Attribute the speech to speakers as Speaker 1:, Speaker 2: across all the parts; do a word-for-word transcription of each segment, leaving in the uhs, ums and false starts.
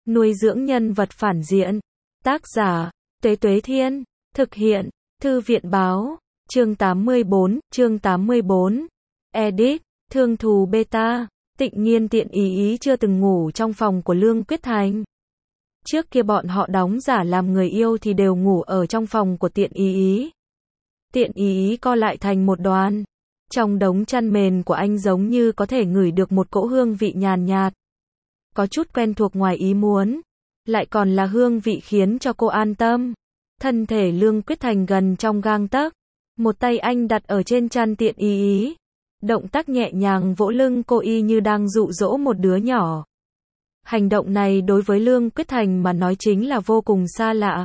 Speaker 1: Nuôi dưỡng nhân vật phản diện. Tác giả, Tuế Tuế Thiên. Thực hiện, Thư viện Báo. Chương tám mươi bốn, chương tám mươi bốn. Edit, Thương thù beta. Tịnh Nhiên Tiện Ý Ý chưa từng ngủ trong phòng của Lương Quyết Thành. Trước kia bọn họ đóng giả làm người yêu thì đều ngủ ở trong phòng của Tiện Ý Ý. Tiện Ý Ý co lại thành một đoàn. Trong đống chăn mền của anh giống như có thể ngửi được một cỗ hương vị nhàn nhạt. Có chút quen thuộc ngoài ý muốn. Lại còn là hương vị khiến cho cô an tâm. Thân thể Lương Quyết Thành gần trong gang tấc. Một tay anh đặt ở trên chăn Tiện Ý Ý. Động tác nhẹ nhàng vỗ lưng cô y như đang dụ dỗ một đứa nhỏ. Hành động này đối với Lương Quyết Thành mà nói chính là vô cùng xa lạ.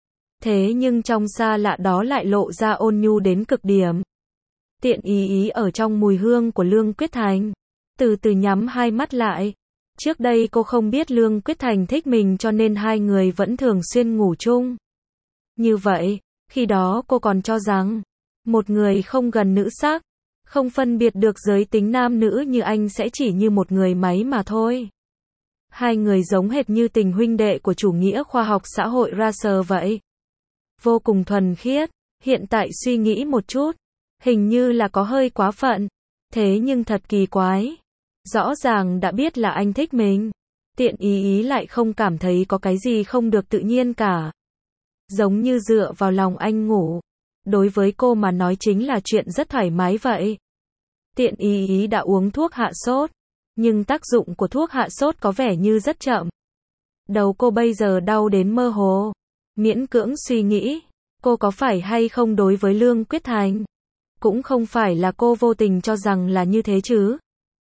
Speaker 1: Thế nhưng trong xa lạ đó lại lộ ra ôn nhu đến cực điểm. Tiện Ý Ý ở trong mùi hương của Lương Quyết Thành. Từ từ nhắm hai mắt lại. Trước đây cô không biết Lương Quyết Thành thích mình cho nên hai người vẫn thường xuyên ngủ chung. Như vậy, khi đó cô còn cho rằng, một người không gần nữ sắc, không phân biệt được giới tính nam nữ như anh sẽ chỉ như một người máy mà thôi. Hai người giống hệt như tình huynh đệ của chủ nghĩa khoa học xã hội Russell vậy. Vô cùng thuần khiết, hiện tại suy nghĩ một chút, hình như là có hơi quá phận. Thế nhưng thật kỳ quái. Rõ ràng đã biết là anh thích mình. Tiện Ý Ý lại không cảm thấy có cái gì không được tự nhiên cả. Giống như dựa vào lòng anh ngủ. Đối với cô mà nói chính là chuyện rất thoải mái vậy. Tiện Ý Ý đã uống thuốc hạ sốt. Nhưng tác dụng của thuốc hạ sốt có vẻ như rất chậm. Đầu cô bây giờ đau đến mơ hồ. Miễn cưỡng suy nghĩ. Cô có phải hay không đối với Lương Quyết Thành? Cũng không phải là cô vô tình cho rằng là như thế chứ.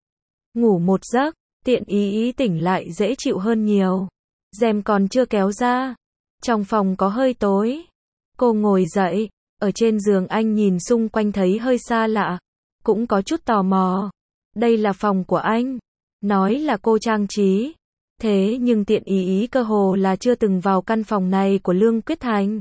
Speaker 1: Ngủ một giấc, Tiện Ý Ý tỉnh lại dễ chịu hơn nhiều. Rèm còn chưa kéo ra. Trong phòng có hơi tối. Cô ngồi dậy. Ở trên giường anh nhìn xung quanh thấy hơi xa lạ. Cũng có chút tò mò. Đây là phòng của anh. Nói là cô trang trí. Thế nhưng Tiện Ý Ý cơ hồ là chưa từng vào căn phòng này của Lương Quyết Thành.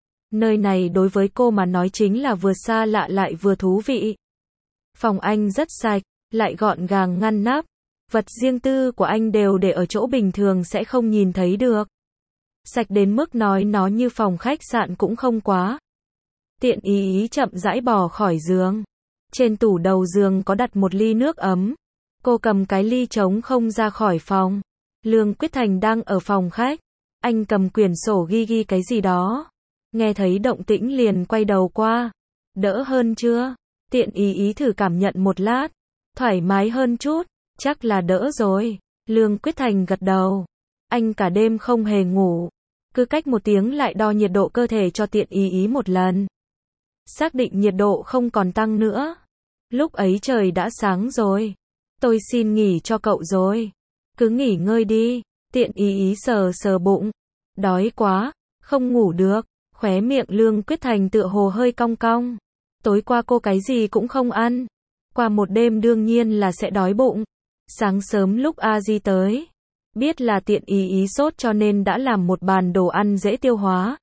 Speaker 1: Nơi này đối với cô mà nói chính là vừa xa lạ lại vừa thú vị. Phòng anh rất sạch, lại gọn gàng ngăn nắp. Vật riêng tư của anh đều để ở chỗ bình thường sẽ không nhìn thấy được. Sạch đến mức nói nó như phòng khách sạn cũng không quá. Tiện Ý Ý chậm rãi bò khỏi giường. Trên tủ đầu giường có đặt một ly nước ấm. Cô cầm cái ly trống không ra khỏi phòng. Lương Quyết Thành đang ở phòng khách. Anh cầm quyển sổ ghi ghi cái gì đó. Nghe thấy động tĩnh liền quay đầu qua. Đỡ hơn chưa? Tiện Ý Ý thử cảm nhận một lát. Thoải mái hơn chút. Chắc là đỡ rồi. Lương Quyết Thành gật đầu. Anh cả đêm không hề ngủ. Cứ cách một tiếng lại đo nhiệt độ cơ thể cho Tiện Ý Ý một lần. Xác định nhiệt độ không còn tăng nữa. Lúc ấy trời đã sáng rồi. Tôi xin nghỉ cho cậu rồi. Cứ nghỉ ngơi đi. Tiện Ý Ý sờ sờ bụng. Đói quá. Không ngủ được. Khóe miệng Lương Quyết Thành tựa hồ hơi cong cong. Tối qua cô cái gì cũng không ăn. Qua một đêm đương nhiên là sẽ đói bụng. Sáng sớm lúc A Di tới. Biết là Tiện Ý Ý sốt cho nên đã làm một bàn đồ ăn dễ tiêu hóa.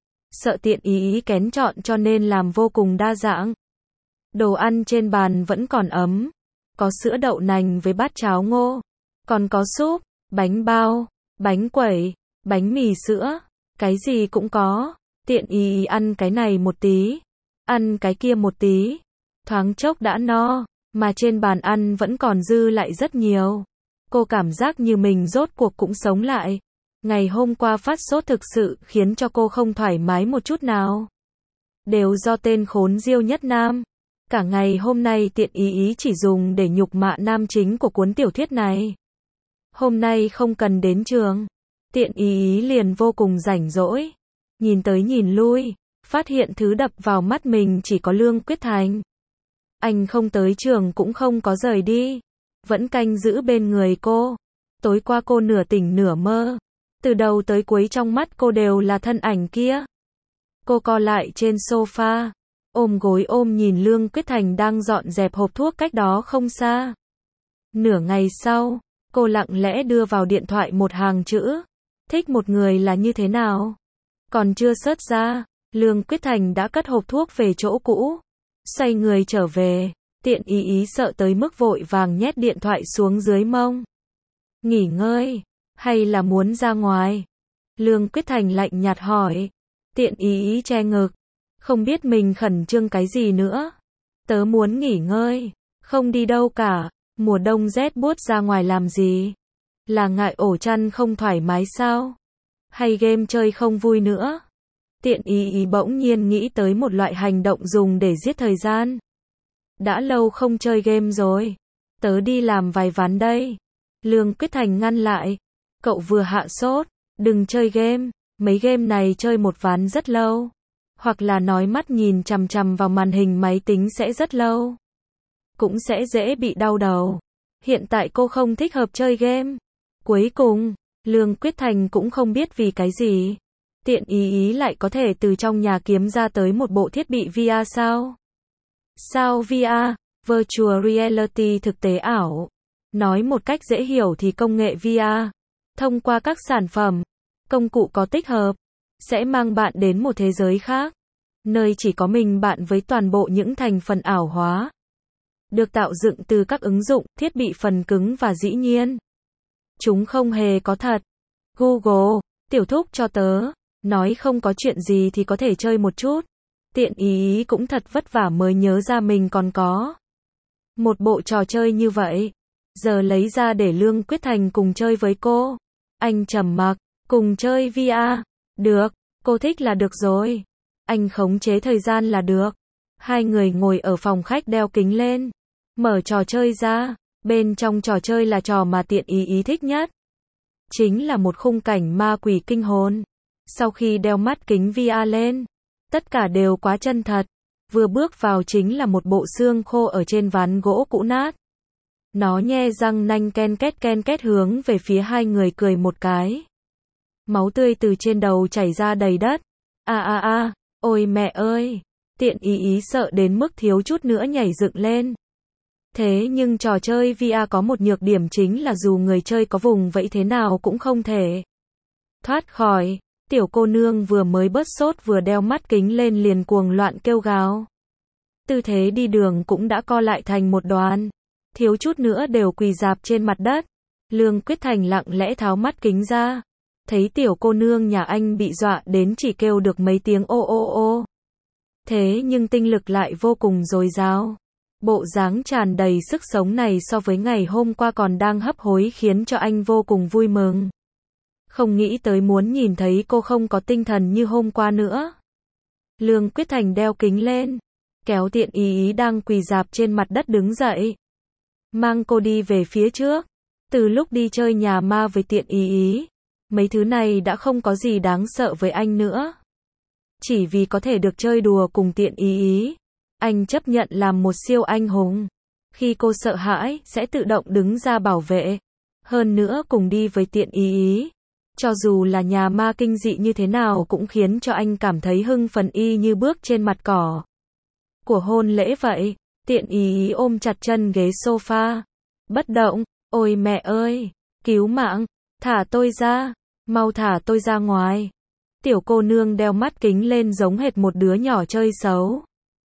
Speaker 1: Sợ Tiện Ý Ý kén chọn cho nên làm vô cùng đa dạng. Đồ ăn trên bàn vẫn còn ấm. Có sữa đậu nành với bát cháo ngô. Còn có súp, bánh bao, bánh quẩy, bánh mì sữa. Cái gì cũng có. Tiện Ý Ý ăn cái này một tí. Ăn cái kia một tí. Thoáng chốc đã no. Mà trên bàn ăn vẫn còn dư lại rất nhiều. Cô cảm giác như mình rốt cuộc cũng sống lại. Ngày hôm qua phát sốt thực sự khiến cho cô không thoải mái một chút nào. Đều do tên khốn Diêu Nhất Nam. Cả ngày hôm nay Tiện Ý Ý chỉ dùng để nhục mạ nam chính của cuốn tiểu thuyết này. Hôm nay không cần đến trường. Tiện Ý Ý liền vô cùng rảnh rỗi. Nhìn tới nhìn lui. Phát hiện thứ đập vào mắt mình chỉ có Lương Quyết Thành. Anh không tới trường cũng không có rời đi. Vẫn canh giữ bên người cô. Tối qua cô nửa tỉnh nửa mơ. Từ đầu tới cuối trong mắt cô đều là thân ảnh kia. Cô co lại trên sofa. Ôm gối ôm nhìn Lương Quyết Thành đang dọn dẹp hộp thuốc cách đó không xa. Nửa ngày sau, cô lặng lẽ đưa vào điện thoại một hàng chữ. Thích một người là như thế nào? Còn chưa search ra, Lương Quyết Thành đã cất hộp thuốc về chỗ cũ. Xoay người trở về. Tiện Ý Ý sợ tới mức vội vàng nhét điện thoại xuống dưới mông. Nghỉ ngơi. Hay là muốn ra ngoài? Lương Quyết Thành lạnh nhạt hỏi. Tiện ý ý che ngực. Không biết mình khẩn trương cái gì nữa. Tớ muốn nghỉ ngơi. Không đi đâu cả. Mùa đông rét buốt ra ngoài làm gì? Là ngại ổ chăn không thoải mái sao? Hay game chơi không vui nữa? Tiện ý ý bỗng nhiên nghĩ tới một loại hành động dùng để giết thời gian. Đã lâu không chơi game rồi. Tớ đi làm vài ván đây. Lương Quyết Thành ngăn lại. Cậu vừa hạ sốt. Đừng chơi game. Mấy game này chơi một ván rất lâu. Hoặc là nói mắt nhìn chằm chằm vào màn hình máy tính sẽ rất lâu. Cũng sẽ dễ bị đau đầu. Hiện tại cô không thích hợp chơi game. Cuối cùng, Lương Quyết Thành cũng không biết vì cái gì. Tiện ý ý lại có thể từ trong nhà kiếm ra tới một bộ thiết bị vê rờ sao? Sao vê rờ? Virtual Reality thực tế ảo. Nói một cách dễ hiểu thì công nghệ vê rờ, thông qua các sản phẩm, công cụ có tích hợp, sẽ mang bạn đến một thế giới khác, nơi chỉ có mình bạn với toàn bộ những thành phần ảo hóa. Được tạo dựng từ các ứng dụng, thiết bị phần cứng và dĩ nhiên, chúng không hề có thật. Google, tiểu thúc cho tớ, nói không có chuyện gì thì có thể chơi một chút. Tiện ý ý cũng thật vất vả mới nhớ ra mình còn có một bộ trò chơi như vậy. Giờ lấy ra để Lương Quyết Thành cùng chơi với cô. Anh trầm mặc, cùng chơi vê rờ. Được, cô thích là được rồi. Anh khống chế thời gian là được. Hai người ngồi ở phòng khách đeo kính lên. Mở trò chơi ra. Bên trong trò chơi là trò mà tiện ý ý thích nhất. Chính là một khung cảnh ma quỷ kinh hồn. Sau khi đeo mắt kính vê rờ lên, tất cả đều quá chân thật. Vừa bước vào chính là một bộ xương khô ở trên ván gỗ cũ nát. Nó nhe răng nanh ken két ken két hướng về phía hai người cười một cái. Máu tươi từ trên đầu chảy ra đầy đất. A a a, ôi mẹ ơi. Tiện ý ý sợ đến mức thiếu chút nữa nhảy dựng lên. Thế nhưng trò chơi vê rờ có một nhược điểm chính là dù người chơi có vùng vẫy thế nào cũng không thể thoát khỏi. Tiểu cô nương vừa mới bớt sốt vừa đeo mắt kính lên liền cuồng loạn kêu gào. Tư thế đi đường cũng đã co lại thành một đoàn. Thiếu chút nữa đều quỳ rạp trên mặt đất. Lương Quyết Thành lặng lẽ tháo mắt kính ra. Thấy tiểu cô nương nhà anh bị dọa đến chỉ kêu được mấy tiếng ô ô ô. Thế nhưng tinh lực lại vô cùng dồi dào. Bộ dáng tràn đầy sức sống này so với ngày hôm qua còn đang hấp hối khiến cho anh vô cùng vui mừng. Không nghĩ tới muốn nhìn thấy cô không có tinh thần như hôm qua nữa. Lương Quyết Thành đeo kính lên. Kéo tiện ý ý đang quỳ rạp trên mặt đất đứng dậy. Mang cô đi về phía trước. Từ lúc đi chơi nhà ma với tiện ý ý, mấy thứ này đã không có gì đáng sợ với anh nữa. Chỉ vì có thể được chơi đùa cùng tiện ý ý, anh chấp nhận làm một siêu anh hùng. Khi cô sợ hãi, sẽ tự động đứng ra bảo vệ. Hơn nữa cùng đi với tiện ý ý. Cho dù là nhà ma kinh dị như thế nào cũng khiến cho anh cảm thấy hưng phấn y như bước trên mặt cỏ của hôn lễ vậy. Tiện ý ý ôm chặt chân ghế sofa. Bất động. Ôi mẹ ơi. Cứu mạng. Thả tôi ra. Mau thả tôi ra ngoài. Tiểu cô nương đeo mắt kính lên giống hệt một đứa nhỏ chơi xấu.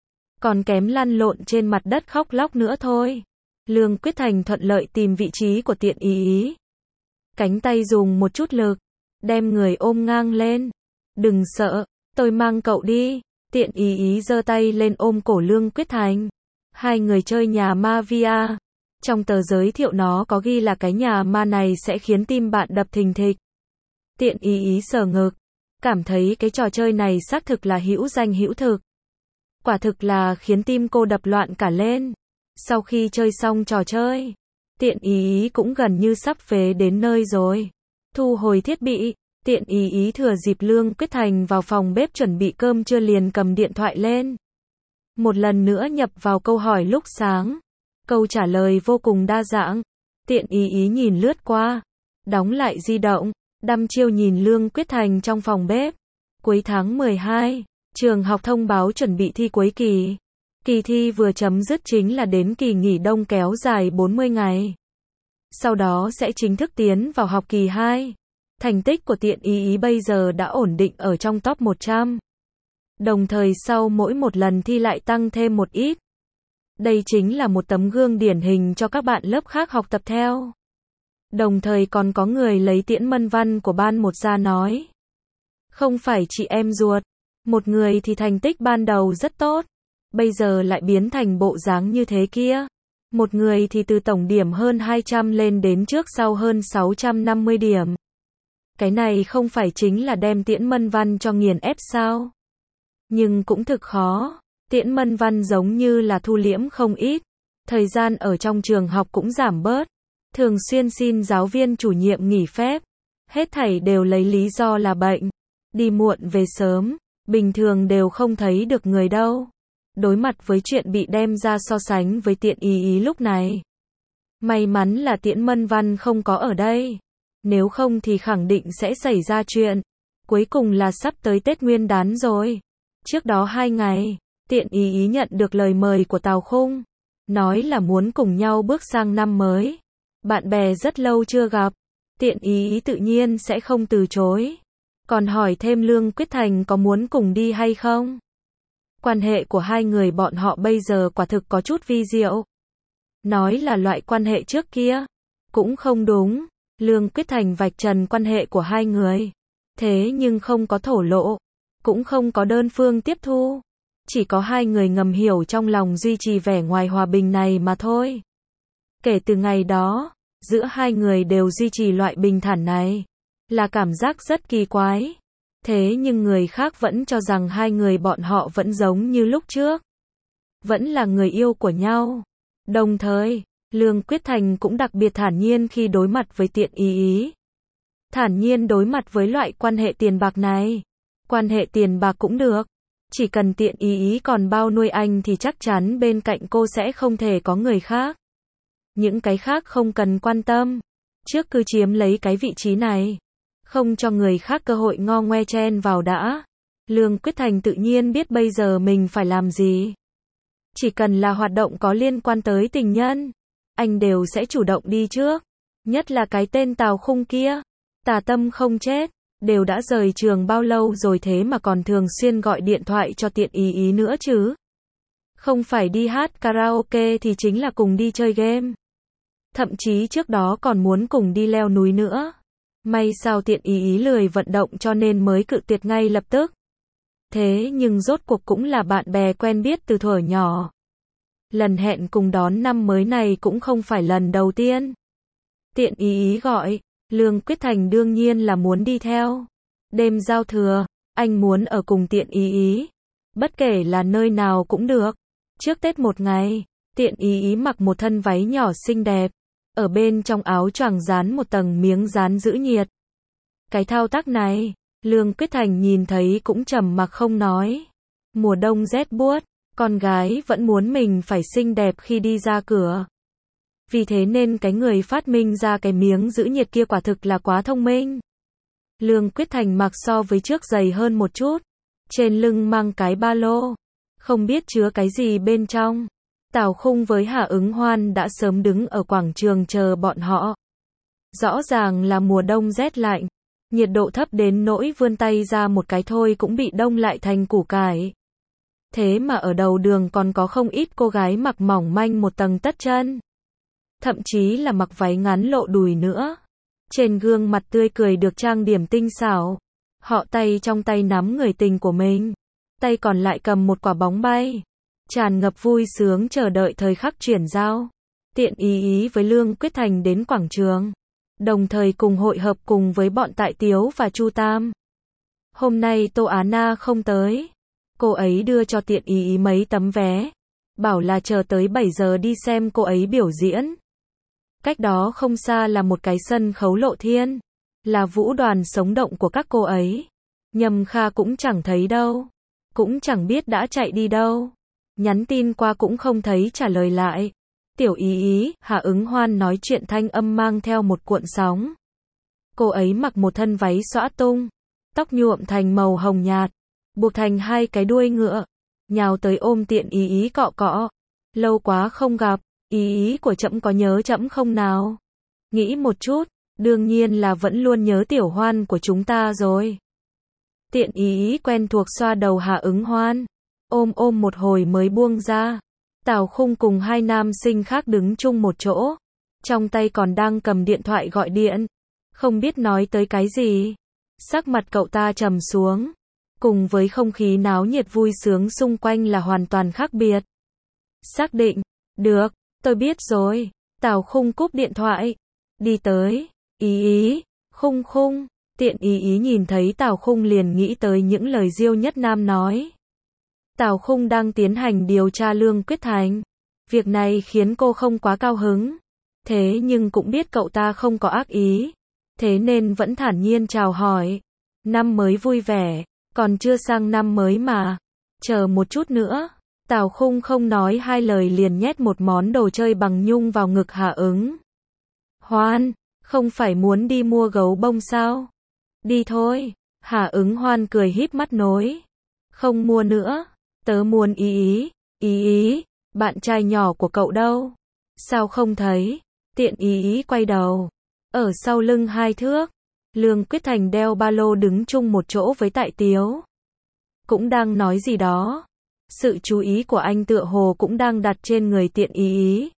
Speaker 1: Còn kém lăn lộn trên mặt đất khóc lóc nữa thôi. Lương Quyết Thành thuận lợi tìm vị trí của tiện ý ý. Cánh tay dùng một chút lực. Đem người ôm ngang lên. Đừng sợ. Tôi mang cậu đi. Tiện ý ý giơ tay lên ôm cổ Lương Quyết Thành. Hai người chơi nhà ma vê rờ. Trong tờ giới thiệu nó có ghi là cái nhà ma này sẽ khiến tim bạn đập thình thịch. Tiện ý ý sờ ngực. Cảm thấy cái trò chơi này xác thực là hữu danh hữu thực. Quả thực là khiến tim cô đập loạn cả lên. Sau khi chơi xong trò chơi, tiện ý ý cũng gần như sắp về đến nơi rồi. Thu hồi thiết bị, tiện ý ý thừa dịp Lương Quyết Thành vào phòng bếp chuẩn bị cơm trưa liền cầm điện thoại lên. Một lần nữa nhập vào câu hỏi lúc sáng. Câu trả lời vô cùng đa dạng. Tiện ý ý nhìn lướt qua. Đóng lại di động. Đăm chiêu nhìn Lương Quyết Thành trong phòng bếp. Cuối tháng mười hai, trường học thông báo chuẩn bị thi cuối kỳ. Kỳ thi vừa chấm dứt chính là đến kỳ nghỉ đông kéo dài bốn mươi ngày. Sau đó sẽ chính thức tiến vào học kỳ hai. Thành tích của tiện ý ý bây giờ đã ổn định ở trong top một trăm. Đồng thời sau mỗi một lần thi lại tăng thêm một ít. Đây chính là một tấm gương điển hình cho các bạn lớp khác học tập theo. Đồng thời còn có người lấy Tiễn Mân Văn của ban một ra nói. Không phải chị em ruột. Một người thì thành tích ban đầu rất tốt. Bây giờ lại biến thành bộ dáng như thế kia. Một người thì từ tổng điểm hơn hai trăm lên đến trước sau hơn sáu trăm năm mươi điểm. Cái này không phải chính là đem Tiễn Mân Văn cho nghiền ép sao? Nhưng cũng thực khó. Tiễn Mân Văn giống như là thu liễm không ít. Thời gian ở trong trường học cũng giảm bớt. Thường xuyên xin giáo viên chủ nhiệm nghỉ phép. Hết thảy đều lấy lý do là bệnh. Đi muộn về sớm. Bình thường đều không thấy được người đâu. Đối mặt với chuyện bị đem ra so sánh với Tiện Ý Ý lúc này. May mắn là Tiễn Mân Văn không có ở đây. Nếu không thì khẳng định sẽ xảy ra chuyện. Cuối cùng là sắp tới Tết Nguyên Đán rồi. Trước đó hai ngày, Tiện Ý Ý nhận được lời mời của Tào Khung. Nói là muốn cùng nhau bước sang năm mới. Bạn bè rất lâu chưa gặp. Tiện Ý Ý tự nhiên sẽ không từ chối. Còn hỏi thêm Lương Quyết Thành có muốn cùng đi hay không. Quan hệ của hai người bọn họ bây giờ quả thực có chút vi diệu. Nói là loại quan hệ trước kia. Cũng không đúng. Lương Quyết Thành vạch trần quan hệ của hai người. Thế nhưng không có thổ lộ. Cũng không có đơn phương tiếp thu. Chỉ có hai người ngầm hiểu trong lòng duy trì vẻ ngoài hòa bình này mà thôi. Kể từ ngày đó, giữa hai người đều duy trì loại bình thản này. Là cảm giác rất kỳ quái. Thế nhưng người khác vẫn cho rằng hai người bọn họ vẫn giống như lúc trước. Vẫn là người yêu của nhau. Đồng thời, Lương Quyết Thành cũng đặc biệt thản nhiên khi đối mặt với Tiện Ý Ý. Thản nhiên đối mặt với loại quan hệ tiền bạc này. Quan hệ tiền bạc cũng được. Chỉ cần Tiện Ý Ý còn bao nuôi anh thì chắc chắn bên cạnh cô sẽ không thể có người khác. Những cái khác không cần quan tâm. Trước cứ chiếm lấy cái vị trí này. Không cho người khác cơ hội ngo ngoe chen vào đã. Lương Quyết Thành tự nhiên biết bây giờ mình phải làm gì. Chỉ cần là hoạt động có liên quan tới tình nhân, anh đều sẽ chủ động đi trước. Nhất là cái tên Tào Khung kia. Tà tâm không chết. Đều đã rời trường bao lâu rồi thế mà còn thường xuyên gọi điện thoại cho Tiện Ý Ý nữa chứ. Không phải đi hát karaoke thì chính là cùng đi chơi game. Thậm chí trước đó còn muốn cùng đi leo núi nữa. May sao Tiện Ý Ý lười vận động cho nên mới cự tuyệt ngay lập tức. Thế nhưng rốt cuộc cũng là bạn bè quen biết từ thuở nhỏ. Lần hẹn cùng đón năm mới này cũng không phải lần đầu tiên. Tiện Ý Ý gọi, Lương Quyết Thành đương nhiên là muốn đi theo. Đêm giao thừa, anh muốn ở cùng Tiện Ý Ý. Bất kể là nơi nào cũng được. Trước Tết một ngày, Tiện Ý Ý mặc một thân váy nhỏ xinh đẹp. Ở bên trong áo choàng dán một tầng miếng dán giữ nhiệt. Cái thao tác này, Lương Quyết Thành nhìn thấy cũng trầm mặc không nói. Mùa đông rét buốt, con gái vẫn muốn mình phải xinh đẹp khi đi ra cửa. Vì thế nên cái người phát minh ra cái miếng giữ nhiệt kia quả thực là quá thông minh. Lương Quyết Thành mặc so với trước dày hơn một chút. Trên lưng mang cái ba lô. Không biết chứa cái gì bên trong. Tào Khung với Hà Ứng Hoan đã sớm đứng ở quảng trường chờ bọn họ. Rõ ràng là mùa đông rét lạnh. Nhiệt độ thấp đến nỗi vươn tay ra một cái thôi cũng bị đông lại thành củ cải. Thế mà ở đầu đường còn có không ít cô gái mặc mỏng manh một tầng tất chân. Thậm chí là mặc váy ngắn lộ đùi nữa. Trên gương mặt tươi cười được trang điểm tinh xảo. Họ tay trong tay nắm người tình của mình. Tay còn lại cầm một quả bóng bay. Tràn ngập vui sướng chờ đợi thời khắc chuyển giao. Tiện Ý Ý với Lương Quyết Thành đến quảng trường. Đồng thời cùng hội hợp cùng với bọn Tại Tiếu và Chu Tam. Hôm nay Tô Á Na không tới. Cô ấy đưa cho Tiện Ý Ý mấy tấm vé. Bảo là chờ tới bảy giờ đi xem cô ấy biểu diễn. Cách đó không xa là một cái sân khấu lộ thiên. Là vũ đoàn sống động của các cô ấy. Nhâm Kha cũng chẳng thấy đâu. Cũng chẳng biết đã chạy đi đâu. Nhắn tin qua cũng không thấy trả lời lại. Tiểu Ý Ý, Hà Ứng Hoan nói chuyện thanh âm mang theo một cuộn sóng. Cô ấy mặc một thân váy xõa tung. Tóc nhuộm thành màu hồng nhạt. Buộc thành hai cái đuôi ngựa. Nhào tới ôm Tiện Ý Ý cọ cọ. Lâu quá không gặp. Ý ý của trẫm có nhớ trẫm không nào? Nghĩ một chút. Đương nhiên là vẫn luôn nhớ Tiểu Hoan của chúng ta rồi. Tiện Ý Ý quen thuộc xoa đầu Hà Ứng Hoan. Ôm ôm một hồi mới buông ra. Tào Khung cùng hai nam sinh khác đứng chung một chỗ. trong tay còn đang cầm điện thoại gọi điện, không biết nói tới cái gì. Sắc mặt cậu ta trầm xuống, cùng với không khí náo nhiệt vui sướng xung quanh là hoàn toàn khác biệt. Xác định, được, tôi biết rồi. Tào Khung cúp điện thoại, đi tới, Ý Ý, Khung Khung, tiện Ý Ý nhìn thấy Tào Khung liền nghĩ tới những lời Diêu Nhất Nam nói. Tào Khung đang tiến hành điều tra Lương Quyết Thành. Việc này khiến cô không quá cao hứng. Thế nhưng cũng biết cậu ta không có ác ý. Thế nên vẫn thản nhiên chào hỏi. Năm mới vui vẻ, còn chưa sang năm mới mà. Chờ một chút nữa. Tào Khung không nói hai lời liền nhét một món đồ chơi bằng nhung vào ngực Hà Ứng Hoan, không phải muốn đi mua gấu bông sao? Đi thôi. Hà Ứng Hoan cười híp mắt nói. Không mua nữa, tớ muốn Ý Ý, Ý Ý, bạn trai nhỏ của cậu đâu? Sao không thấy? Tiện Ý Ý quay đầu. Ở sau lưng hai thước, Lương Quyết Thành đeo ba lô đứng chung một chỗ với Tại Tiếu. Cũng đang nói gì đó. Sự chú ý của anh tựa hồ cũng đang đặt trên người tiện Ý Ý.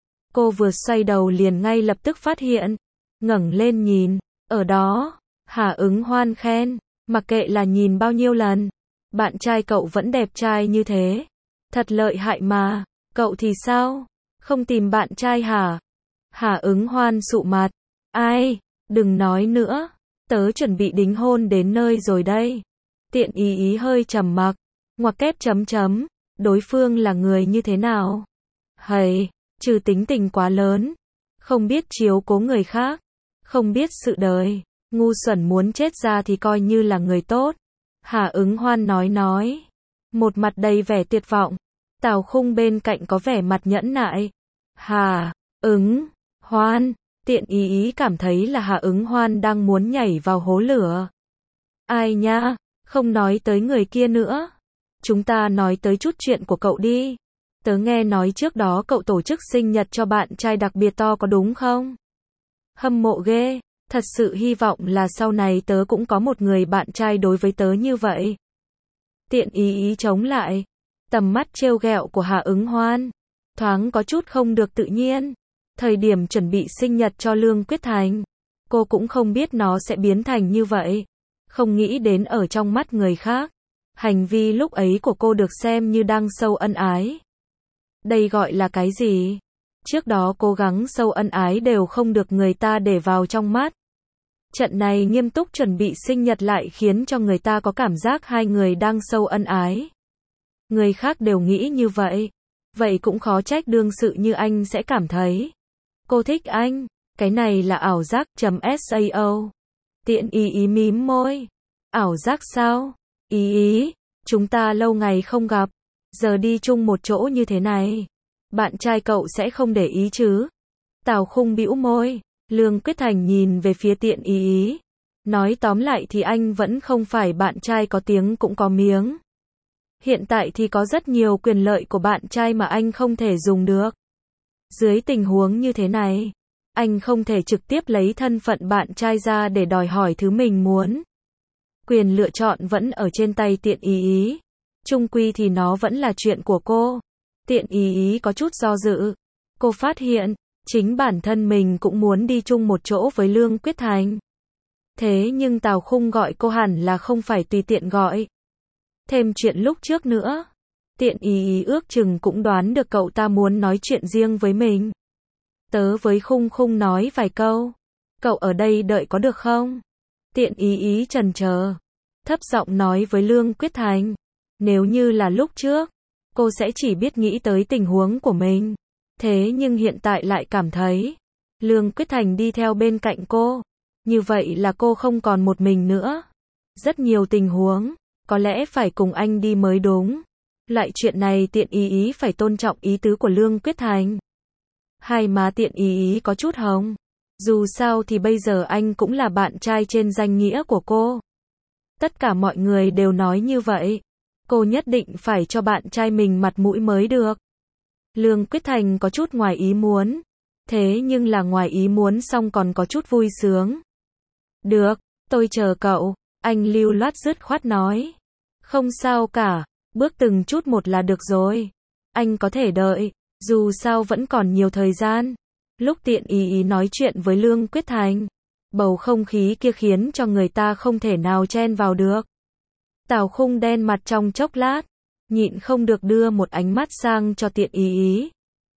Speaker 1: Cô vừa xoay đầu liền ngay lập tức phát hiện. Ngẩng lên nhìn, ở đó, Hà Ứng Hoan khen, mặc kệ là nhìn bao nhiêu lần, bạn trai cậu vẫn đẹp trai như thế. Thật lợi hại mà, cậu thì sao? Không tìm bạn trai hả? Hà Ứng Hoan sụ mặt, ai, đừng nói nữa, tớ chuẩn bị đính hôn đến nơi rồi đây. Tiện Ý Ý hơi trầm mặc, ngoặc kép chấm chấm, đối phương là người như thế nào? Hầy, trừ tính tình quá lớn, không biết chiếu cố người khác, không biết sự đời, ngu xuẩn muốn chết ra thì coi như là người tốt. Hà Ứng Hoan nói nói, một mặt đầy vẻ tuyệt vọng. Tào Khung bên cạnh có vẻ mặt nhẫn nại. Hà Ứng Hoan, tiện Ý Ý cảm thấy là Hà Ứng Hoan đang muốn nhảy vào hố lửa. Ai nha, không nói tới người kia nữa. Chúng ta nói tới chút chuyện của cậu đi. Tớ nghe nói trước đó cậu tổ chức sinh nhật cho bạn trai đặc biệt to có đúng không? Hâm mộ ghê, thật sự hy vọng là sau này tớ cũng có một người bạn trai đối với tớ như vậy. Tiện Ý Ý chống lại. Tầm mắt trêu ghẹo của Hà Ứng Hoan thoáng có chút không được tự nhiên. Thời điểm chuẩn bị sinh nhật cho Lương Quyết Thành, cô cũng không biết nó sẽ biến thành như vậy. Không nghĩ đến ở trong mắt người khác, hành vi lúc ấy của cô được xem như đang sâu ân ái. Đây gọi là cái gì? Trước đó cố gắng sâu ân ái đều không được người ta để vào trong mắt. Trận này nghiêm túc chuẩn bị sinh nhật lại khiến cho người ta có cảm giác hai người đang sâu ân ái. Người khác đều nghĩ như vậy. Vậy cũng khó trách đương sự như anh sẽ cảm thấy. Cô thích anh. Cái này là ảo giác chấm sao. Tiện Ý Ý mím môi. Ảo giác sao? Ý Ý, chúng ta lâu ngày không gặp. Giờ đi chung một chỗ như thế này. Bạn trai cậu sẽ không để ý chứ? Tào Khung bĩu môi. Lương Quyết Thành nhìn về phía tiện Ý Ý. Nói tóm lại thì anh vẫn không phải bạn trai có tiếng cũng có miếng. Hiện tại thì có rất nhiều quyền lợi của bạn trai mà anh không thể dùng được. Dưới tình huống như thế này, anh không thể trực tiếp lấy thân phận bạn trai ra để đòi hỏi thứ mình muốn. Quyền lựa chọn vẫn ở trên tay tiện Ý Ý. Chung quy thì nó vẫn là chuyện của cô. Tiện Ý Ý có chút do dự. Cô phát hiện, chính bản thân mình cũng muốn đi chung một chỗ với Lương Quyết Thành. Thế nhưng Tào Khung gọi cô hẳn là không phải tùy tiện gọi. Thêm chuyện lúc trước nữa. Tiện Ý Ý ước chừng cũng đoán được cậu ta muốn nói chuyện riêng với mình. Tớ với Khung Khung nói vài câu. Cậu ở đây đợi có được không? Tiện Ý Ý chần chờ, thấp giọng nói với Lương Quyết Thành. Nếu như là lúc trước, cô sẽ chỉ biết nghĩ tới tình huống của mình. Thế nhưng hiện tại lại cảm thấy, Lương Quyết Thành đi theo bên cạnh cô. Như vậy là cô không còn một mình nữa. Rất nhiều tình huống, có lẽ phải cùng anh đi mới đúng. Loại chuyện này tiện Ý Ý phải tôn trọng ý tứ của Lương Quyết Thành. Hai má tiện Ý Ý có chút hồng. Dù sao thì bây giờ anh cũng là bạn trai trên danh nghĩa của cô. Tất cả mọi người đều nói như vậy. Cô nhất định phải cho bạn trai mình mặt mũi mới được. Lương Quyết Thành có chút ngoài ý muốn. Thế nhưng là ngoài ý muốn xong còn có chút vui sướng. Được, tôi chờ cậu. Anh lưu loát dứt khoát nói. Không sao cả, bước từng chút một là được rồi. Anh có thể đợi, dù sao vẫn còn nhiều thời gian. Lúc Tiện Ý Ý nói chuyện với Lương Quyết Thành, bầu không khí kia khiến cho người ta không thể nào chen vào được. Tào Khung đen mặt trong chốc lát, nhịn không được đưa một ánh mắt sang cho Tiện Ý Ý.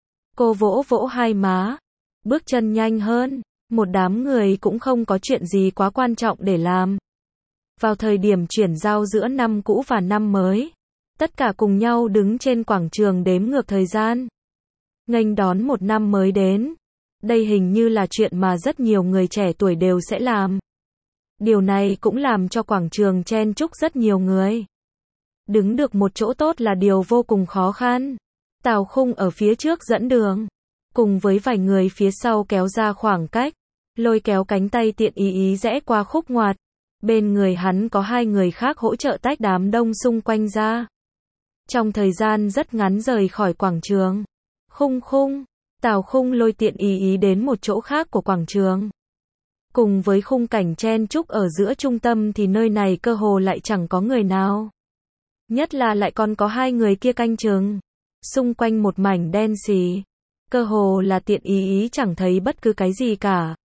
Speaker 1: Cô vỗ vỗ hai má, bước chân nhanh hơn, một đám người cũng không có chuyện gì quá quan trọng để làm. Vào thời điểm chuyển giao giữa năm cũ và năm mới, tất cả cùng nhau đứng trên quảng trường đếm ngược thời gian, nghênh đón một năm mới đến. Đây hình như là chuyện mà rất nhiều người trẻ tuổi đều sẽ làm. Điều này cũng làm cho quảng trường chen chúc rất nhiều người. Đứng được một chỗ tốt là điều vô cùng khó khăn. Tào Khung ở phía trước dẫn đường, cùng với vài người phía sau kéo ra khoảng cách, lôi kéo cánh tay Tiện Ý Ý rẽ qua khúc ngoặt. Bên người hắn có hai người khác hỗ trợ tách đám đông xung quanh ra. Trong thời gian rất ngắn rời khỏi quảng trường. Khung khung, Tào Khung lôi Tiện Ý Ý đến một chỗ khác của quảng trường. Cùng với khung cảnh chen chúc ở giữa trung tâm thì nơi này cơ hồ lại chẳng có người nào. Nhất là lại còn có hai người kia canh chừng. Xung quanh một mảnh đen xì. Cơ hồ là Tiện Ý Ý chẳng thấy bất cứ cái gì cả.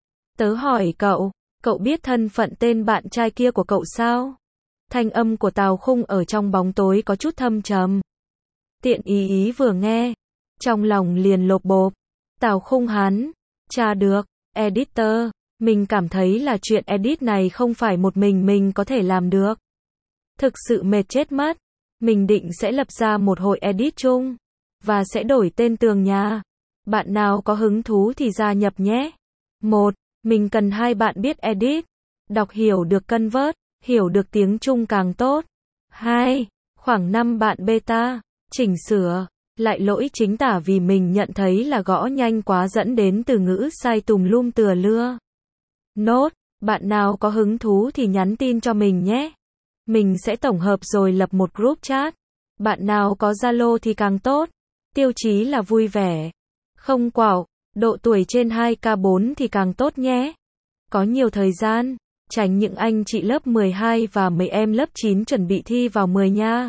Speaker 1: Tớ hỏi cậu, cậu biết thân phận tên bạn trai kia của cậu sao? Thanh âm của Tào Khung ở trong bóng tối có chút thâm trầm. Tiện Ý Ý vừa nghe, trong lòng liền lộp bộp. Tào Khung hắn, tra được, editor, mình cảm thấy là chuyện edit này không phải một mình mình có thể làm được. Thực sự mệt chết mất. Mình định sẽ lập ra một hội edit chung, và sẽ đổi tên tường nhà. Bạn nào có hứng thú thì gia nhập nhé. Một, mình cần hai bạn biết edit, đọc hiểu được convert, hiểu được tiếng Trung càng tốt. Hai, khoảng năm bạn beta, chỉnh sửa, lại lỗi chính tả vì mình nhận thấy là gõ nhanh quá dẫn đến từ ngữ sai tùm lum từa lưa. Nốt, bạn nào có hứng thú thì nhắn tin cho mình nhé. Mình sẽ tổng hợp rồi lập một group chat. Bạn nào có Zalo thì càng tốt. Tiêu chí là vui vẻ. Không quảo, độ tuổi trên hai k bốn thì càng tốt nhé. Có nhiều thời gian, tránh những anh chị lớp mười hai và mấy em lớp chín chuẩn bị thi vào mười nha.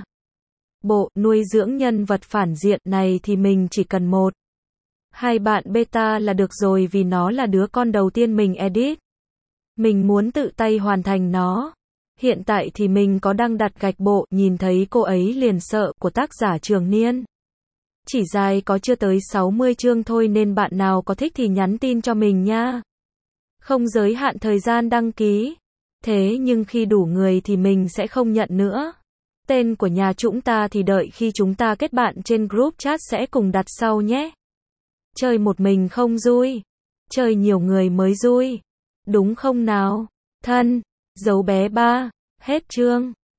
Speaker 1: Bộ nuôi dưỡng nhân vật phản diện này thì mình chỉ cần một. Hai bạn beta là được rồi vì nó là đứa con đầu tiên mình edit. Mình muốn tự tay hoàn thành nó. Hiện tại thì mình có đăng đặt gạch bộ, nhìn thấy cô ấy liền sợ, của tác giả Trường Niên. Chỉ dài có chưa tới sáu mươi chương thôi nên bạn nào có thích thì nhắn tin cho mình nha. Không giới hạn thời gian đăng ký. Thế nhưng khi đủ người thì mình sẽ không nhận nữa. Tên của nhà chúng ta thì đợi khi chúng ta kết bạn trên group chat sẽ cùng đặt sau nhé. Chơi một mình không vui. Chơi nhiều người mới vui. Đúng không nào? Thân, dấu bé ba. Hết chương.